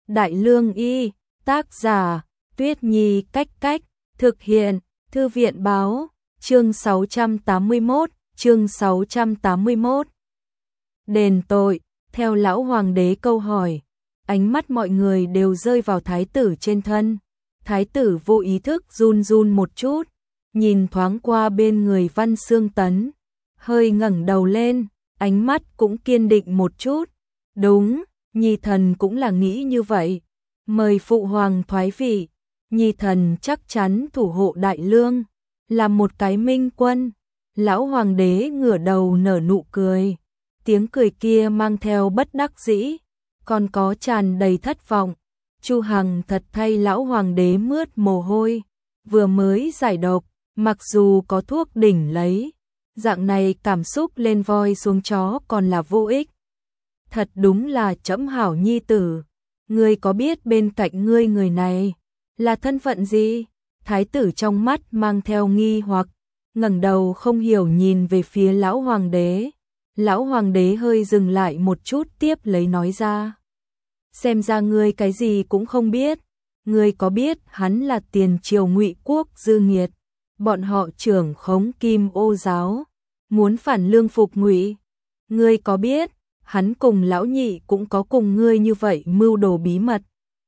Đại Lương Y, tác giả, Tuyết Nhi Cách Cách, thực hiện, Thư viện Báo, chương 681. Đền tội, theo lão hoàng đế câu hỏi, ánh mắt mọi người đều rơi vào thái tử trên thân. Thái tử vô ý thức run run một chút, nhìn thoáng qua bên người Văn Xương Tấn, hơi ngẩng đầu lên, ánh mắt cũng kiên định một chút. Đúng, Nhi thần cũng là nghĩ như vậy. Mời phụ hoàng thoái vị, Nhi thần chắc chắn thủ hộ Đại Lương, làm một cái minh quân. Lão hoàng đế ngửa đầu nở nụ cười, tiếng cười kia mang theo bất đắc dĩ, còn có tràn đầy thất vọng. Chu Hằng thật thay lão hoàng đế mướt mồ hôi, vừa mới giải độc, mặc dù có thuốc đỉnh lấy, dạng này cảm xúc lên voi xuống chó còn là vô ích. Thật đúng là trẫm hảo nhi tử, ngươi có biết bên cạnh ngươi người này là thân phận gì? Thái tử trong mắt mang theo nghi hoặc, ngẩng đầu không hiểu nhìn về phía lão hoàng đế. Lão hoàng đế hơi dừng lại một chút tiếp lấy nói ra. Xem ra ngươi cái gì cũng không biết, ngươi có biết hắn là tiền triều Ngụy quốc dư nghiệt, bọn họ trưởng khống Kim Ô giáo, muốn phản lương phục Ngụy. Ngươi có biết, hắn cùng lão nhị cũng có cùng ngươi như vậy mưu đồ bí mật.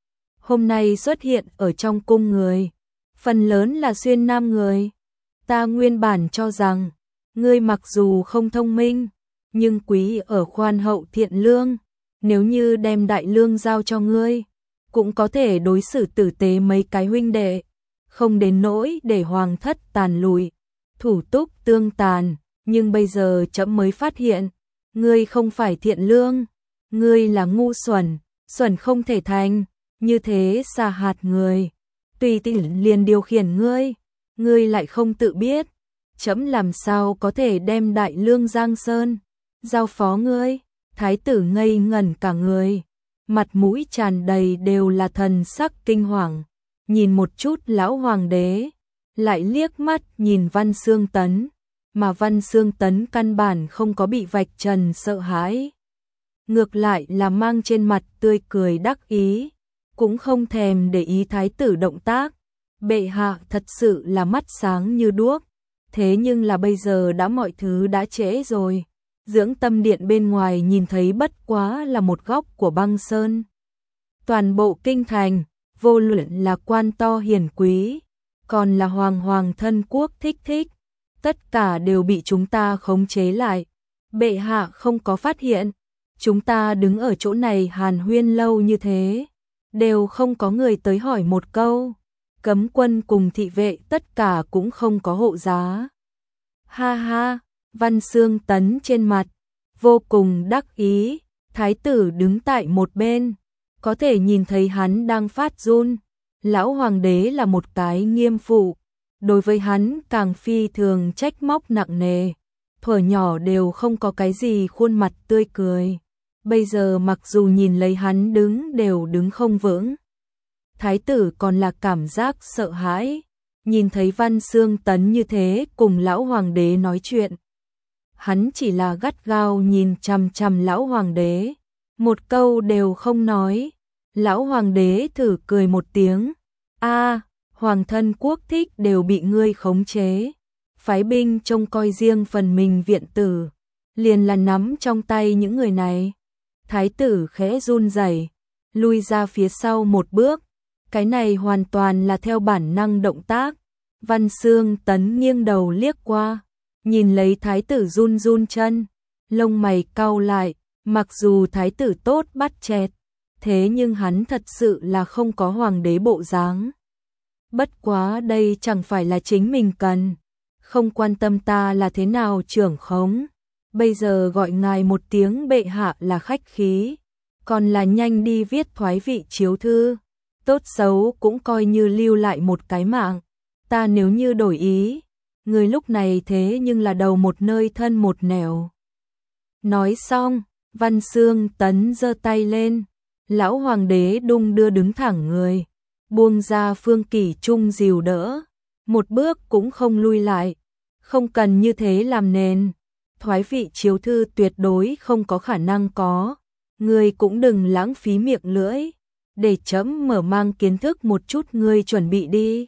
Hôm nay xuất hiện ở trong cung người, phần lớn là Xuyên Nam người. Ta nguyên bản cho rằng, ngươi mặc dù không thông minh, nhưng quý ở khoan hậu thiện lương, nếu như đem Đại Lương giao cho ngươi, cũng có thể đối xử tử tế mấy cái huynh đệ, không đến nỗi để hoàng thất tàn lụi, thủ túc tương tàn. Nhưng bây giờ trẫm mới phát hiện, ngươi không phải thiện lương, ngươi là ngu xuẩn, xuẩn không thể thành, như thế xa hạt người, tùy tiện liền điều khiển ngươi lại không tự biết, trẫm làm sao có thể đem Đại Lương Giang Sơn giao phó ngươi? Thái tử ngây ngẩn cả người, mặt mũi tràn đầy đều là thần sắc kinh hoàng, nhìn một chút lão hoàng đế, lại liếc mắt nhìn Văn Xương Tấn, mà Văn Xương Tấn căn bản không có bị vạch trần sợ hãi, ngược lại là mang trên mặt tươi cười đắc ý, cũng không thèm để ý thái tử động tác. Bệ hạ thật sự là mắt sáng như đuốc, thế nhưng là bây giờ đã mọi thứ đã trễ rồi. Dưỡng tâm điện bên ngoài nhìn thấy bất quá là một góc của băng sơn. Toàn bộ kinh thành, vô luận là quan to hiền quý, còn là hoàng thân quốc thích, tất cả đều bị chúng ta khống chế lại. Bệ hạ không có phát hiện, chúng ta đứng ở chỗ này hàn huyên lâu như thế, đều không có người tới hỏi một câu. Cấm quân cùng thị vệ tất cả cũng không có hộ giá. Ha ha, Văn Xương Tấn trên mặt vô cùng đắc ý, thái tử đứng tại một bên, có thể nhìn thấy hắn đang phát run. Lão hoàng đế là một cái nghiêm phụ, đối với hắn càng phi thường trách móc nặng nề, thuở nhỏ đều không có cái gì khuôn mặt tươi cười, bây giờ mặc dù nhìn lấy hắn đều đứng không vững. Thái tử còn là cảm giác sợ hãi, nhìn thấy Văn Xương Tấn như thế cùng lão hoàng đế nói chuyện. Hắn chỉ là gắt gao nhìn chằm chằm lão hoàng đế, một câu đều không nói. Lão hoàng đế thử cười một tiếng, hoàng thân quốc thích đều bị ngươi khống chế, phái binh trông coi riêng phần mình viện tử, liền là nắm trong tay những người này. Thái tử khẽ run rẩy, lui ra phía sau một bước, cái này hoàn toàn là theo bản năng động tác. Văn Xương Tấn nghiêng đầu liếc qua, nhìn lấy thái tử run run chân, lông mày cau lại, mặc dù thái tử tốt bắt chẹt, thế nhưng hắn thật sự là không có hoàng đế bộ dáng. Bất quá đây chẳng phải là chính mình cần, không quan tâm ta là thế nào trưởng khống, bây giờ gọi ngài một tiếng bệ hạ là khách khí, còn là nhanh đi viết thoái vị chiếu thư, tốt xấu cũng coi như lưu lại một cái mạng. Ta nếu như đổi ý, người lúc này thế nhưng là đầu một nơi thân một nẻo. Nói xong, Văn Xương Tấn giơ tay lên, lão hoàng đế đung đưa đứng thẳng người, buông ra Phương Kỷ Trung dìu đỡ, một bước cũng không lui lại, không cần như thế làm nền, thoái vị chiếu thư tuyệt đối không có khả năng có, người cũng đừng lãng phí miệng lưỡi, để trẫm mở mang kiến thức một chút, ngươi chuẩn bị đi.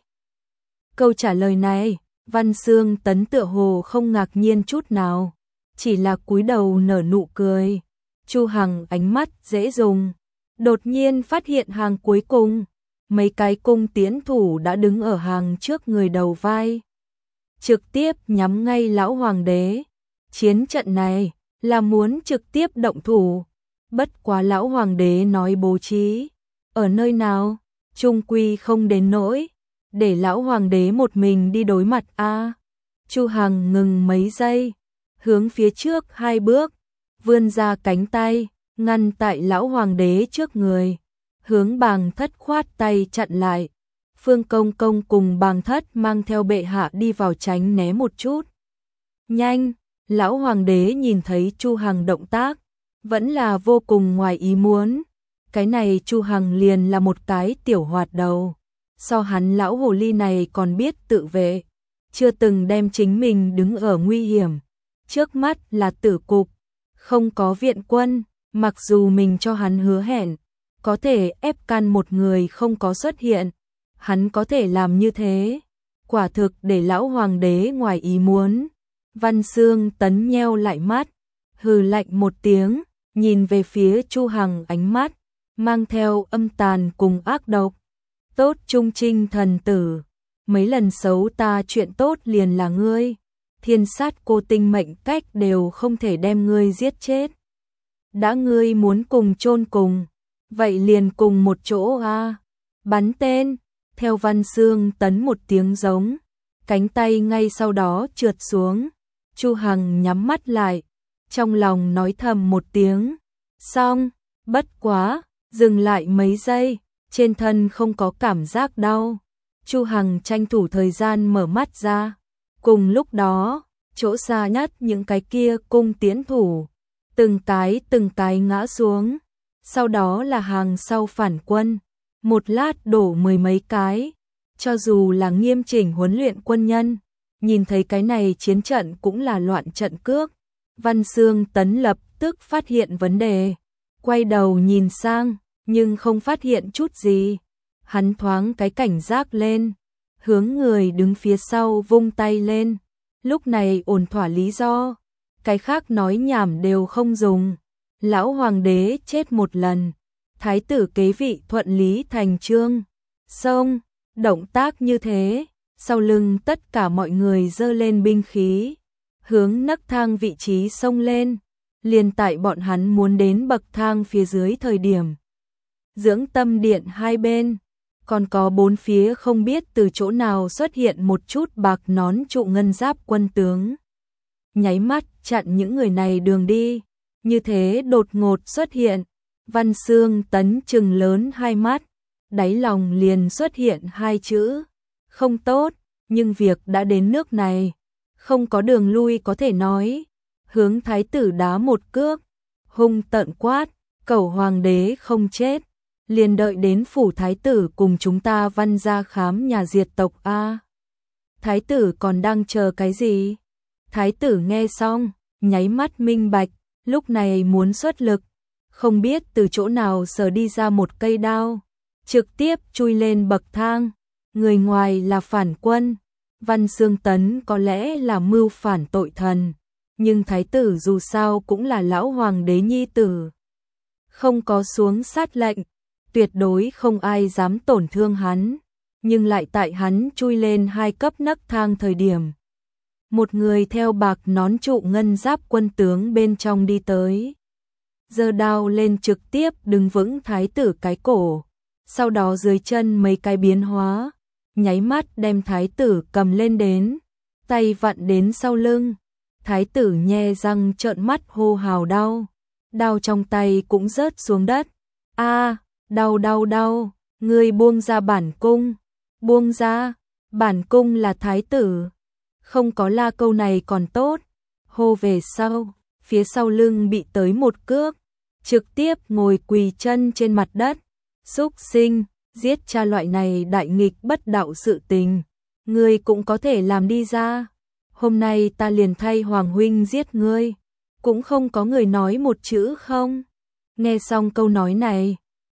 Câu trả lời này, Văn Xương Tấn tựa hồ không ngạc nhiên chút nào, chỉ là cúi đầu nở nụ cười. Chu Hằng ánh mắt dễ dùng, đột nhiên phát hiện hàng cuối cùng, mấy cái cung tiễn thủ đã đứng ở hàng trước người đầu vai, trực tiếp nhắm ngay lão hoàng đế. Chiến trận này là muốn trực tiếp động thủ, bất quá lão hoàng đế nói bố trí ở nơi nào, trung quy không đến nỗi để lão hoàng đế một mình đi đối mặt a. Chu Hằng ngừng mấy giây, hướng phía trước 2 bước, vươn ra cánh tay, ngăn tại lão hoàng đế trước người, hướng Bàng Thất khoát tay chặn lại. Phương Công Công cùng Bàng Thất mang theo bệ hạ đi vào tránh né một chút. Nhanh, lão hoàng đế nhìn thấy Chu Hằng động tác, vẫn là vô cùng ngoài ý muốn. Cái này Chu Hằng liền là một cái tiểu hoạt đầu, so hắn lão hồ ly này còn biết tự vệ, chưa từng đem chính mình đứng ở nguy hiểm. Trước mắt là tử cục, không có viện quân, mặc dù mình cho hắn hứa hẹn, có thể ép can một người không có xuất hiện, hắn có thể làm như thế, quả thực để lão hoàng đế ngoài ý muốn. Văn Xương Tấn nheo lại mắt, hừ lạnh một tiếng, nhìn về phía Chu Hằng, ánh mắt mang theo âm tàn cùng ác độc. Tốt trung trinh thần tử, mấy lần xấu ta chuyện tốt liền là ngươi, thiên sát cô tinh mệnh cách đều không thể đem ngươi giết chết. Đã ngươi muốn cùng chôn cùng, vậy liền cùng một chỗ a. Bắn tên, theo Văn Xương Tấn một tiếng giống, cánh tay ngay sau đó trượt xuống. Chu Hằng nhắm mắt lại, trong lòng nói thầm một tiếng, xong, bất quá, dừng lại mấy giây, trên thân không có cảm giác đau. Chu Hằng tranh thủ thời gian mở mắt ra, cùng lúc đó, chỗ xa nhất những cái kia cung tiễn thủ, từng cái ngã xuống, sau đó là hàng sau phản quân, một lát đổ 10 mấy cái, cho dù là nghiêm chỉnh huấn luyện quân nhân, nhìn thấy cái này chiến trận cũng là loạn trận cước. Văn Xương Tấn lập tức phát hiện vấn đề, quay đầu nhìn sang, nhưng không phát hiện chút gì. Hắn thoáng cái cảnh giác lên, hướng người đứng phía sau vung tay lên, lúc này ổn thỏa lý do, cái khác nói nhảm đều không dùng. Lão hoàng đế chết một lần, thái tử kế vị thuận lý thành chương. Xong, động tác như thế, sau lưng tất cả mọi người giơ lên binh khí, hướng nấc thang vị trí xông lên. Liền tại bọn hắn muốn đến bậc thang phía dưới thời điểm, dưỡng tâm điện hai bên, còn có bốn phía không biết từ chỗ nào xuất hiện một chút bạc nón trụ ngân giáp quân tướng. Nháy mắt chặn những người này đường đi, như thế đột ngột xuất hiện. Văn Xương Tấn trừng lớn hai mắt, đáy lòng liền xuất hiện hai chữ, không tốt, nhưng việc đã đến nước này, không có đường lui có thể nói. Hướng thái tử đá một cước, hung tợn quát, cẩu hoàng đế không chết, liền đợi đến phủ thái tử cùng chúng ta Văn gia khám nhà diệt tộc a. Thái tử còn đang chờ cái gì? Thái tử nghe xong, nháy mắt minh bạch, lúc này muốn xuất lực, không biết từ chỗ nào sờ đi ra một cây đao, trực tiếp chui lên bậc thang. Người ngoài là phản quân, Văn Xương Tấn có lẽ là mưu phản tội thần, nhưng thái tử dù sao cũng là lão hoàng đế nhi tử, không có xuống sát lệnh, tuyệt đối không ai dám tổn thương hắn. Nhưng lại tại hắn chui lên 2 cấp nấc thang thời điểm, một người theo bạc nón trụ ngân giáp quân tướng bên trong đi tới, giơ đao lên trực tiếp đứng vững thái tử cái cổ, sau đó dưới chân mấy cái biến hóa, nháy mắt đem thái tử cầm lên đến, tay vặn đến sau lưng. Thái tử nhe răng trợn mắt hô hào đau, đao trong tay cũng rớt xuống đất. A, đau đau đau, ngươi buông ra bản cung, buông ra, bản cung là thái tử. Không có la câu này còn tốt, hô về sau, phía sau lưng bị tới một cước, trực tiếp ngồi quỳ chân trên mặt đất. Súc sinh, giết cha loại này đại nghịch bất đạo sự tình, ngươi cũng có thể làm đi ra. Hôm nay ta liền thay hoàng huynh giết ngươi, cũng không có người nói một chữ không. Nghe xong câu nói này,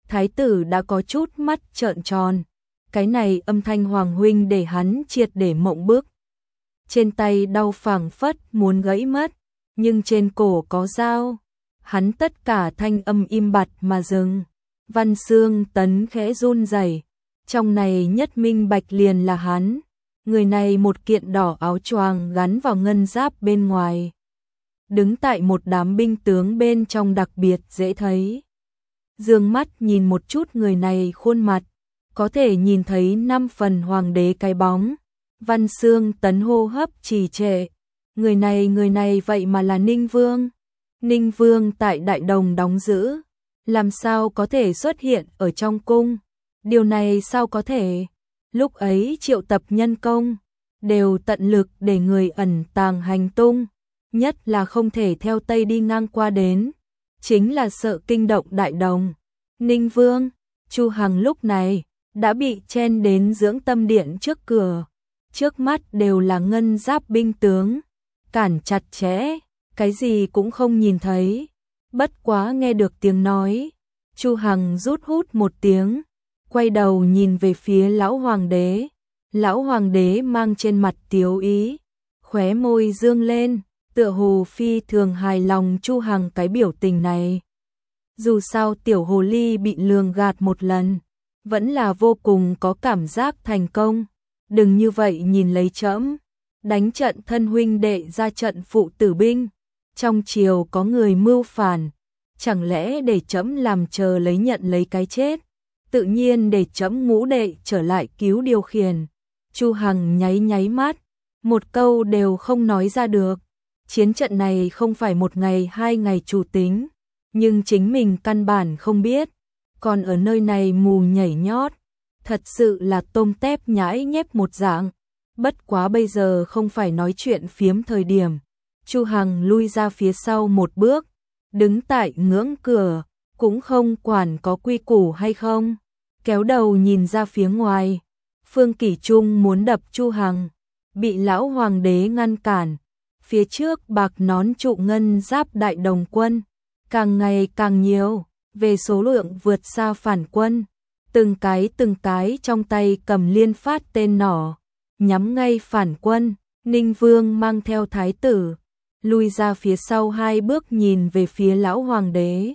Thái tử đã có chút mắt trợn tròn. Cái này âm thanh Hoàng huynh để hắn triệt để mộng bức. Trên tay đau phảng phất muốn gãy mất, nhưng trên cổ có dao. Hắn tất cả thanh âm im bặt mà dừng. Văn Xương Tấn khẽ run rẩy, trong này nhất minh bạch liền là hắn. Người này một kiện đỏ áo choàng gắn vào ngân giáp bên ngoài, đứng tại một đám binh tướng bên trong đặc biệt dễ thấy. Dương mắt nhìn một chút người này khuôn mặt, có thể nhìn thấy 5 phần hoàng đế cái bóng. Văn Xương Tấn hô hấp trì trệ. Người này vậy mà là Ninh Vương. Ninh Vương tại Đại Đồng đóng giữ, làm sao có thể xuất hiện ở trong cung? Điều này sao có thể? Lúc ấy triệu tập nhân công, đều tận lực để người ẩn tàng hành tung, nhất là không thể theo Tây đi ngang qua đến, chính là sợ kinh động Đại Đồng. Ninh Vương, Chu Hằng lúc này đã bị chen đến dưỡng tâm điện trước cửa, trước mắt đều là ngân giáp binh tướng, cản chặt chẽ, cái gì cũng không nhìn thấy. Bất quá nghe được tiếng nói, Chu Hằng rút hút một tiếng, quay đầu nhìn về phía lão hoàng đế. Lão hoàng đế mang trên mặt tiếu ý, khóe môi dương lên, tựa hồ phi thường hài lòng Chu Hằng cái biểu tình này. Dù sao tiểu hồ ly bị lường gạt một lần, vẫn là vô cùng có cảm giác thành công. Đừng như vậy nhìn lấy trẫm, đánh trận thân huynh đệ ra trận phụ tử binh, trong triều có người mưu phản, chẳng lẽ để trẫm làm chờ lấy nhận lấy cái chết? Tự nhiên để trẫm ngũ đệ trở lại cứu điều khiển. Chu Hằng nháy nháy mắt, một câu đều không nói ra được. Chiến trận này không phải một ngày 2 ngày chủ tính, nhưng chính mình căn bản không biết, còn ở nơi này mù nhảy nhót, thật sự là tôm tép nhãi nhép một dạng. Bất quá bây giờ không phải nói chuyện phiếm thời điểm. Chu Hằng lui ra phía sau một bước, đứng tại ngưỡng cửa, cũng không quản có quy củ hay không, kéo đầu nhìn ra phía ngoài. Phương Kỷ Trung muốn đập Chu Hằng, bị lão hoàng đế ngăn cản. Phía trước bạc nón trụ ngân giáp Đại Đồng quân, càng ngày càng nhiều, về số lượng vượt xa phản quân. Từng cái trong tay cầm liên phát tên nỏ, nhắm ngay phản quân. Ninh Vương mang theo thái tử, lui ra phía sau 2 bước nhìn về phía lão hoàng đế.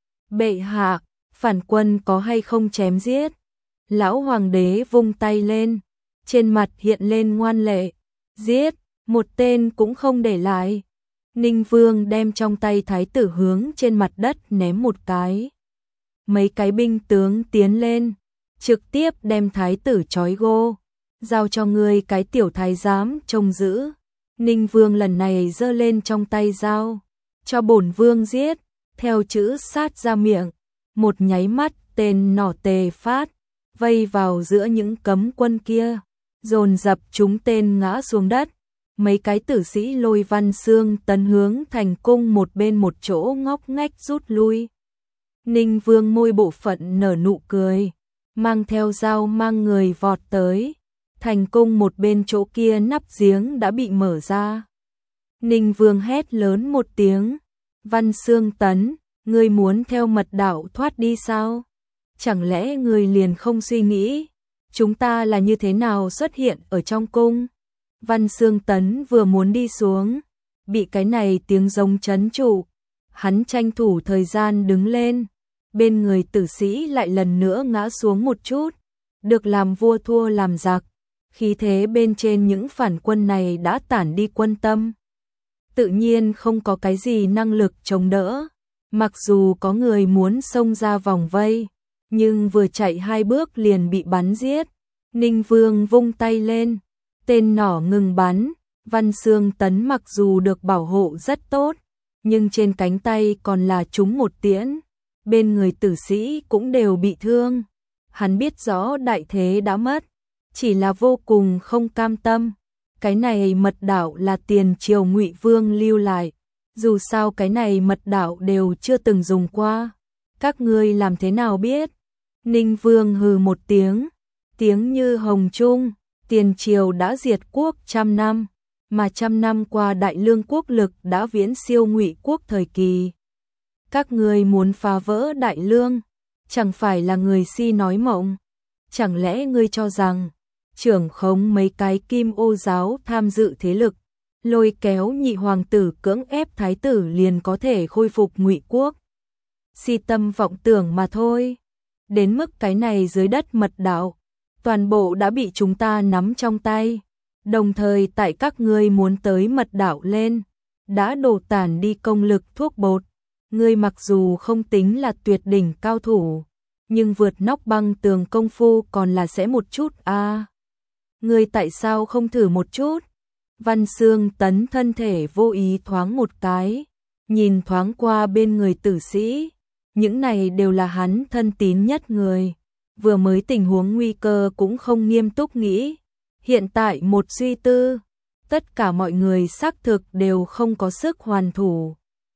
Bệ hạ, phản quân có hay không chém giết? Lão hoàng đế vung tay lên, trên mặt hiện lên ngoan lệ. Giết, một tên cũng không để lại. Ninh Vương đem trong tay thái tử hướng trên mặt đất ném một cái. Mấy cái binh tướng tiến lên, trực tiếp đem thái tử trói gô, giao cho ngươi cái tiểu thái giám trông giữ. Ninh Vương lần này giơ lên trong tay dao, cho bổn vương giết, theo chữ sát ra miệng. Một nháy mắt tên nỏ tề phát, vây vào giữa những cấm quân kia, dồn dập chúng tên ngã xuống đất. Mấy cái tử sĩ lôi Văn Xương Tấn hướng thành cung một bên một chỗ ngóc ngách rút lui. Ninh Vương môi bộ phận nở nụ cười, mang theo dao mang người vọt tới. Thành cung một bên chỗ kia nắp giếng đã bị mở ra. Ninh Vương hét lớn một tiếng, Văn Xương Tấn, ngươi muốn theo mật đạo thoát đi sao? Chẳng lẽ ngươi liền không suy nghĩ, chúng ta là như thế nào xuất hiện ở trong cung? Văn Xương Tấn vừa muốn đi xuống, bị cái này tiếng giống trấn trụ. Hắn tranh thủ thời gian đứng lên, bên người tử sĩ lại lần nữa ngã xuống một chút. Được làm vua thua làm giặc, khí thế bên trên những phản quân này đã tản đi quân tâm. Tự nhiên không có cái gì năng lực chống đỡ. Mặc dù có người muốn xông ra vòng vây, nhưng vừa chạy 2 bước liền bị bắn giết. Ninh Vương vung tay lên, tên nỏ ngừng bắn. Văn Xương Tấn mặc dù được bảo hộ rất tốt, nhưng trên cánh tay còn là trúng một tiễn. Bên người tử sĩ cũng đều bị thương. Hắn biết rõ đại thế đã mất, chỉ là vô cùng không cam tâm. Cái này mật đạo là tiền triều Ngụy Vương lưu lại, dù sao cái này mật đạo đều chưa từng dùng qua. Các ngươi làm thế nào biết? Ninh Vương hừ một tiếng, tiếng như hồng trung. Tiền triều đã diệt quốc 100 năm, mà 100 năm qua Đại Lương quốc lực đã viễn siêu Ngụy quốc thời kỳ. Các ngươi muốn phá vỡ Đại Lương, chẳng phải là người si nói mộng. Chẳng lẽ ngươi cho rằng trưởng khống mấy cái kim ô giáo tham dự thế lực, lôi kéo nhị hoàng tử cưỡng ép thái tử liền có thể khôi phục Ngụy quốc? Si tâm vọng tưởng mà thôi. Đến mức cái này dưới đất mật đạo, toàn bộ đã bị chúng ta nắm trong tay. Đồng thời tại các ngươi muốn tới mật đạo lên, đã đổ tản đi công lực thuốc bột. Ngươi mặc dù không tính là tuyệt đỉnh cao thủ, nhưng vượt nóc băng tường công phu còn là sẽ một chút a. Ngươi tại sao không thử một chút? Văn Xương Tấn thân thể vô ý thoáng một cái, nhìn thoáng qua bên người tử sĩ. Những này đều là hắn thân tín nhất người. Vừa mới tình huống nguy cơ cũng không nghiêm túc nghĩ. Hiện tại một suy tư, tất cả mọi người xác thực đều không có sức hoàn thủ.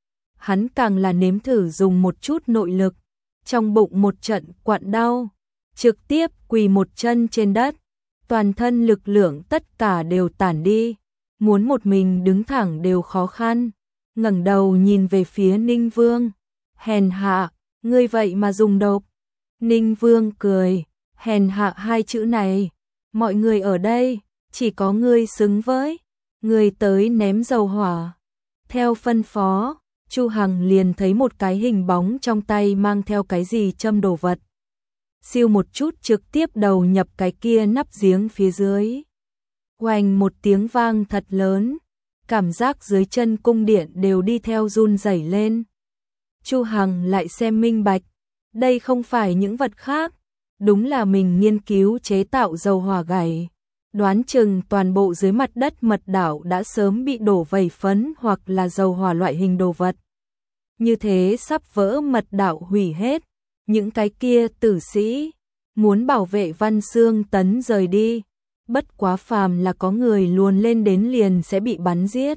Hắn càng là nếm thử dùng một chút nội lực, trong bụng một trận quặn đau, trực tiếp quỳ một chân trên đất, toàn thân lực lượng tất cả đều tản đi, muốn một mình đứng thẳng đều khó khăn. Ngẩng đầu nhìn về phía Ninh Vương, hèn hạ, ngươi vậy mà dùng độc. Ninh Vương cười, hèn hạ hai chữ này, mọi người ở đây, chỉ có ngươi xứng với. Ngươi tới ném dầu hỏa. Theo phân phó, Chu Hằng liền thấy một cái hình bóng trong tay mang theo cái gì châm đồ vật. Siêu một chút trực tiếp đầu nhập cái kia nắp giếng phía dưới. Oanh một tiếng vang thật lớn, cảm giác dưới chân cung điện đều đi theo run rẩy lên. Chu Hằng lại xem minh bạch, đây không phải những vật khác, đúng là mình nghiên cứu chế tạo dầu hỏa gảy. Đoán chừng toàn bộ dưới mặt đất mật đảo đã sớm bị đổ vẩy phấn hoặc là dầu hỏa loại hình đồ vật. Như thế sắp vỡ mật đảo hủy hết, những cái kia tử sĩ muốn bảo vệ Văn Xương Tấn rời đi, bất quá phàm là có người luồn lên đến liền sẽ bị bắn giết.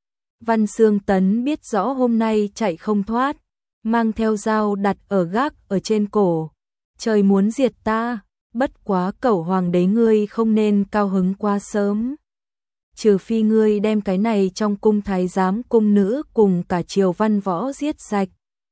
Văn Xương Tấn biết rõ hôm nay chạy không thoát, mang theo dao đặt ở gác ở trên cổ. Trời muốn diệt ta, bất quá cẩu hoàng đế ngươi không nên cao hứng quá sớm. Trừ phi ngươi đem cái này trong cung thái giám cung nữ cùng cả triều văn võ giết sạch.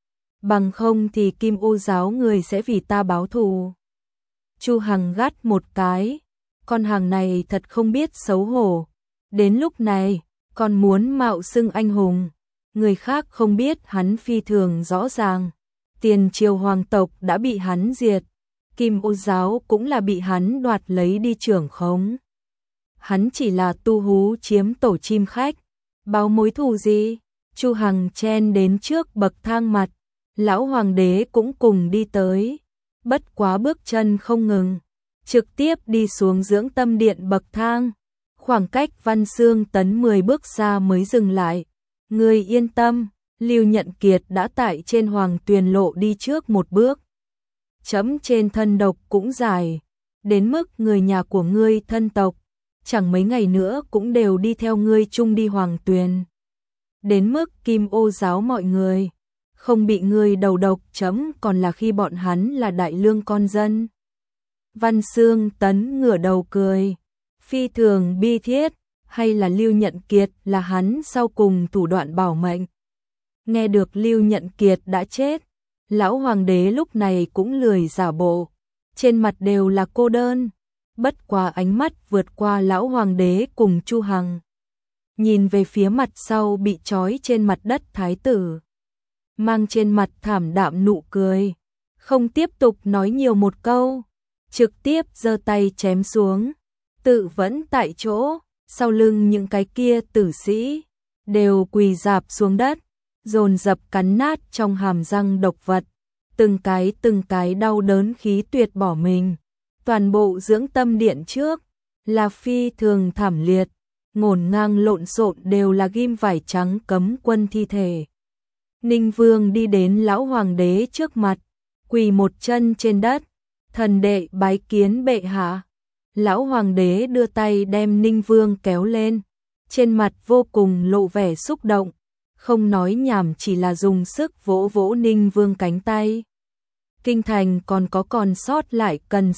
Bằng không thì Kim Ô giáo người sẽ vì ta báo thù. Chu Hằng gắt một cái, con hàng này thật không biết xấu hổ. Đến lúc này, còn muốn mạo xưng anh hùng. Người khác không biết hắn phi thường rõ ràng. Tiền triều hoàng tộc đã bị hắn diệt. Kim Ô giáo cũng là bị hắn đoạt lấy đi trưởng khống. Hắn chỉ là tu hú chiếm tổ chim khách. Báo mối thù gì? Chu Hằng chen đến trước bậc thang mặt. Lão hoàng đế cũng cùng đi tới. Bất quá bước chân không ngừng, trực tiếp đi xuống dưỡng tâm điện bậc thang. Khoảng cách Văn Xương Tấn 10 bước xa mới dừng lại. Ngươi yên tâm, Lưu Nhận Kiệt đã tại trên Hoàng Tuyền lộ đi trước một bước. Chấm trên thân độc cũng dài, đến mức người nhà của ngươi thân tộc, chẳng mấy ngày nữa cũng đều đi theo ngươi chung đi Hoàng Tuyền. Đến mức Kim Ô giáo mọi người, không bị ngươi đầu độc chấm còn là khi bọn hắn là đại lương con dân. Văn Xương Tấn ngửa đầu cười, phi thường bi thiết, hay là Lưu Nhận Kiệt là hắn sau cùng thủ đoạn bảo mệnh. Nghe được Lưu Nhận Kiệt đã chết, lão hoàng đế lúc này cũng lười giả bộ, trên mặt đều là cô đơn, bất quá ánh mắt vượt qua lão hoàng đế cùng Chu Hằng. Nhìn về phía mặt sau bị trói trên mặt đất thái tử, mang trên mặt thảm đạm nụ cười, không tiếp tục nói nhiều một câu, trực tiếp giơ tay chém xuống, tự vẫn tại chỗ, sau lưng những cái kia tử sĩ đều quỳ rạp xuống đất, dồn dập cắn nát trong hàm răng độc vật, từng cái đau đớn khí tuyệt bỏ mình. Toàn bộ dưỡng tâm điện trước là phi thường thảm liệt, ngổn ngang lộn xộn đều là ghim vải trắng cấm quân thi thể. Ninh Vương đi đến lão hoàng đế trước mặt, quỳ một chân trên đất, thần đệ bái kiến bệ hạ. Lão hoàng đế đưa tay đem Ninh Vương kéo lên, trên mặt vô cùng lộ vẻ xúc động, không nói nhảm chỉ là dùng sức vỗ vỗ Ninh Vương cánh tay. Kinh thành còn sót lại cần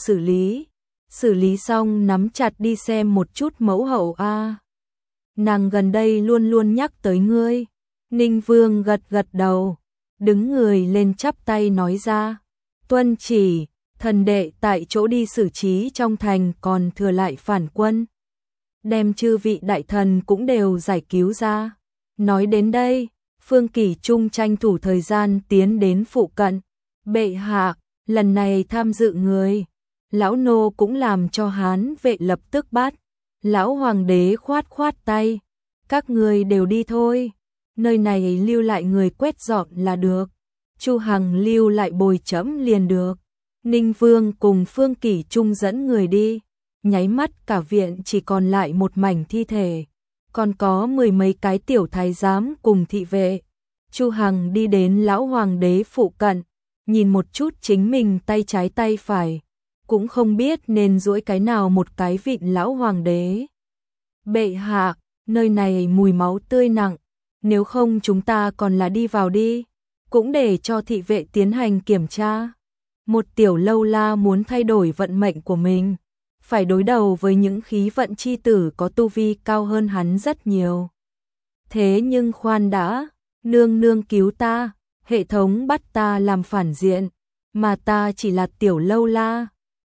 xử lý xong nắm chặt đi xem một chút mẫu hậu a. Nàng gần đây luôn luôn nhắc tới ngươi. Ninh Vương gật gật đầu, đứng người lên chắp tay nói ra, tuân chỉ, thần đệ tại chỗ đi xử trí trong thành, còn thừa lại phản quân. Đem chư vị đại thần cũng đều giải cứu ra. Nói đến đây, Phương Kỷ Trung tranh thủ thời gian tiến đến phụ cận. Bệ hạ, lần này tham dự người, lão nô cũng làm cho Hán vệ lập tức bắt. Lão hoàng đế khoát khoát tay, các người đều đi thôi, nơi này lưu lại người quét dọn là được. Chu Hằng lưu lại bồi trẫm liền được. Ninh Vương cùng Phương Kỷ Trung dẫn người đi, nháy mắt cả viện chỉ còn lại một mảnh thi thể, còn có 10 mấy cái tiểu thái giám cùng thị vệ. Chu Hằng đi đến lão hoàng đế phụ cận, nhìn một chút chính mình tay trái tay phải, cũng không biết nên duỗi cái nào một cái vịn lão hoàng đế. Bệ hạ, nơi này mùi máu tươi nặng, nếu không chúng ta còn là đi vào đi, cũng để cho thị vệ tiến hành kiểm tra. Một tiểu lâu la muốn thay đổi vận mệnh của mình, phải đối đầu với những khí vận chi tử có tu vi cao hơn hắn rất nhiều. Thế nhưng khoan đã, nương nương cứu ta, hệ thống bắt ta làm phản diện, mà ta chỉ là tiểu lâu la,